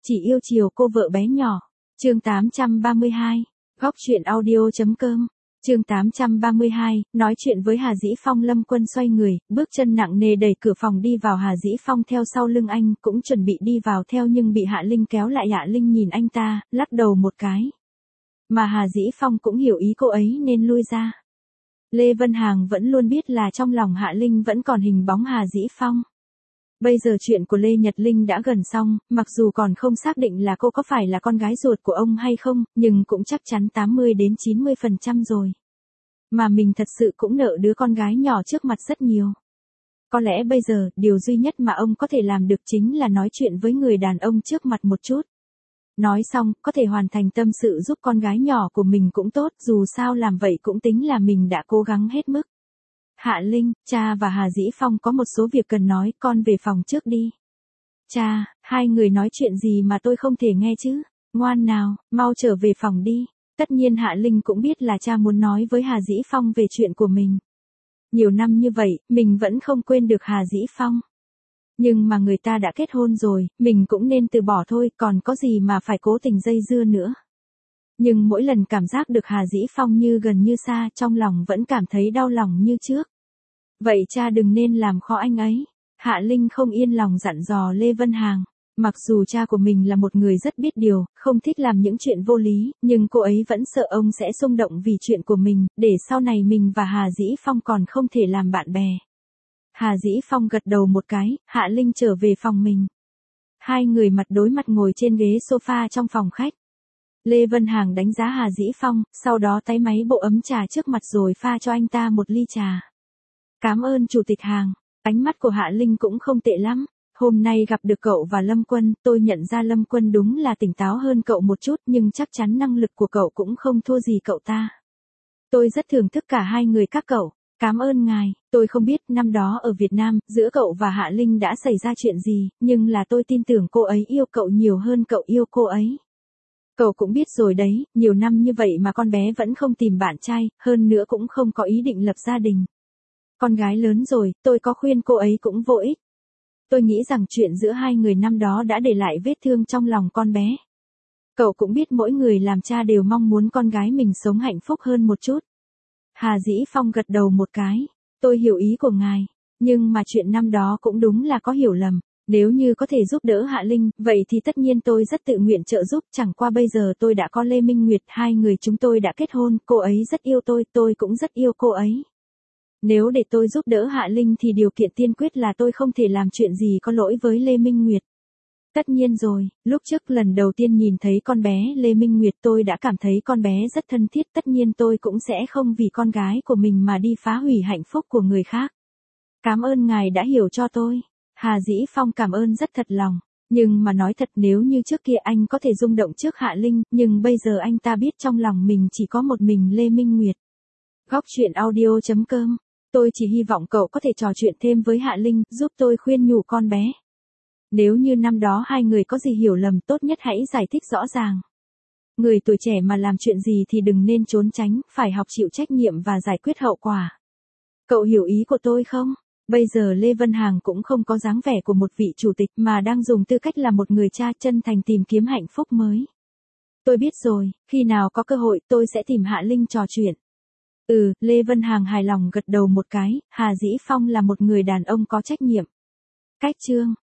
Chỉ yêu chiều cô vợ bé nhỏ. Chương 832. Góc truyện audio.com. Chương 832, nói chuyện với Hà Dĩ Phong. Lâm Quân xoay người, bước chân nặng nề đẩy cửa phòng đi vào. Hà Dĩ Phong theo sau lưng anh, cũng chuẩn bị đi vào theo nhưng bị Hạ Linh kéo lại. Hạ Linh nhìn anh ta, lắc đầu một cái. Mà Hà Dĩ Phong cũng hiểu ý cô ấy nên lui ra. Lê Vân Hằng vẫn luôn biết là trong lòng Hạ Linh vẫn còn hình bóng Hà Dĩ Phong. Bây giờ chuyện của Lê Nhật Linh đã gần xong, mặc dù còn không xác định là cô có phải là con gái ruột của ông hay không, nhưng cũng chắc chắn 80 đến 90% rồi. Mà mình thật sự cũng nợ đứa con gái nhỏ trước mặt rất nhiều. Có lẽ bây giờ, điều duy nhất mà ông có thể làm được chính là nói chuyện với người đàn ông trước mặt một chút. Nói xong, có thể hoàn thành tâm sự giúp con gái nhỏ của mình cũng tốt, dù sao làm vậy cũng tính là mình đã cố gắng hết mức. Hạ Linh, cha và Hà Dĩ Phong có một số việc cần nói, con về phòng trước đi. Cha, hai người nói chuyện gì mà tôi không thể nghe chứ? Ngoan nào, mau trở về phòng đi. Tất nhiên Hạ Linh cũng biết là cha muốn nói với Hà Dĩ Phong về chuyện của mình. Nhiều năm như vậy, mình vẫn không quên được Hà Dĩ Phong. Nhưng mà người ta đã kết hôn rồi, mình cũng nên từ bỏ thôi, còn có gì mà phải cố tình dây dưa nữa. Nhưng mỗi lần cảm giác được Hà Dĩ Phong như gần như xa, trong lòng vẫn cảm thấy đau lòng như trước. Vậy cha đừng nên làm khó anh ấy. Hạ Linh không yên lòng dặn dò Lê Vân Hằng. Mặc dù cha của mình là một người rất biết điều, không thích làm những chuyện vô lý, nhưng cô ấy vẫn sợ ông sẽ xung động vì chuyện của mình, để sau này mình và Hà Dĩ Phong còn không thể làm bạn bè. Hà Dĩ Phong gật đầu một cái, Hạ Linh trở về phòng mình. Hai người mặt đối mặt ngồi trên ghế sofa trong phòng khách. Lê Vân Hằng đánh giá Hà Dĩ Phong, sau đó tay máy bộ ấm trà trước mặt rồi pha cho anh ta một ly trà. Cảm ơn Chủ tịch Hằng. Ánh mắt của Hạ Linh cũng không tệ lắm. Hôm nay gặp được cậu và Lâm Quân, tôi nhận ra Lâm Quân đúng là tỉnh táo hơn cậu một chút, nhưng chắc chắn năng lực của cậu cũng không thua gì cậu ta. Tôi rất thưởng thức cả hai người các cậu. Cảm ơn ngài, tôi không biết năm đó ở Việt Nam, giữa cậu và Hạ Linh đã xảy ra chuyện gì, nhưng là tôi tin tưởng cô ấy yêu cậu nhiều hơn cậu yêu cô ấy. Cậu cũng biết rồi đấy, nhiều năm như vậy mà con bé vẫn không tìm bạn trai, hơn nữa cũng không có ý định lập gia đình. Con gái lớn rồi, tôi có khuyên cô ấy cũng vô ích. Tôi nghĩ rằng chuyện giữa hai người năm đó đã để lại vết thương trong lòng con bé. Cậu cũng biết mỗi người làm cha đều mong muốn con gái mình sống hạnh phúc hơn một chút. Hà Dĩ Phong gật đầu một cái. Tôi hiểu ý của ngài. Nhưng mà chuyện năm đó cũng đúng là có hiểu lầm. Nếu như có thể giúp đỡ Hạ Linh, vậy thì tất nhiên tôi rất tự nguyện trợ giúp. Chẳng qua bây giờ tôi đã có Lê Minh Nguyệt, hai người chúng tôi đã kết hôn. Cô ấy rất yêu tôi cũng rất yêu cô ấy. Nếu để tôi giúp đỡ Hạ Linh thì điều kiện tiên quyết là tôi không thể làm chuyện gì có lỗi với Lê Minh Nguyệt. Tất nhiên rồi, lúc trước lần đầu tiên nhìn thấy con bé Lê Minh Nguyệt tôi đã cảm thấy con bé rất thân thiết. Tất nhiên tôi cũng sẽ không vì con gái của mình mà đi phá hủy hạnh phúc của người khác. Cảm ơn ngài đã hiểu cho tôi. Hà Dĩ Phong cảm ơn rất thật lòng. Nhưng mà nói thật, nếu như trước kia anh có thể rung động trước Hạ Linh, nhưng bây giờ anh ta biết trong lòng mình chỉ có một mình Lê Minh Nguyệt. Góc truyện audio.com. Tôi chỉ hy vọng cậu có thể trò chuyện thêm với Hạ Linh, giúp tôi khuyên nhủ con bé. Nếu như năm đó hai người có gì hiểu lầm, tốt nhất hãy giải thích rõ ràng. Người tuổi trẻ mà làm chuyện gì thì đừng nên trốn tránh, phải học chịu trách nhiệm và giải quyết hậu quả. Cậu hiểu ý của tôi không? Bây giờ Lê Vân Hằng cũng không có dáng vẻ của một vị chủ tịch mà đang dùng tư cách là một người cha chân thành tìm kiếm hạnh phúc mới. Tôi biết rồi, khi nào có cơ hội tôi sẽ tìm Hạ Linh trò chuyện. Lê Vân Hằng hài lòng gật đầu một cái. Hà Dĩ Phong là một người đàn ông có trách nhiệm. Cách chương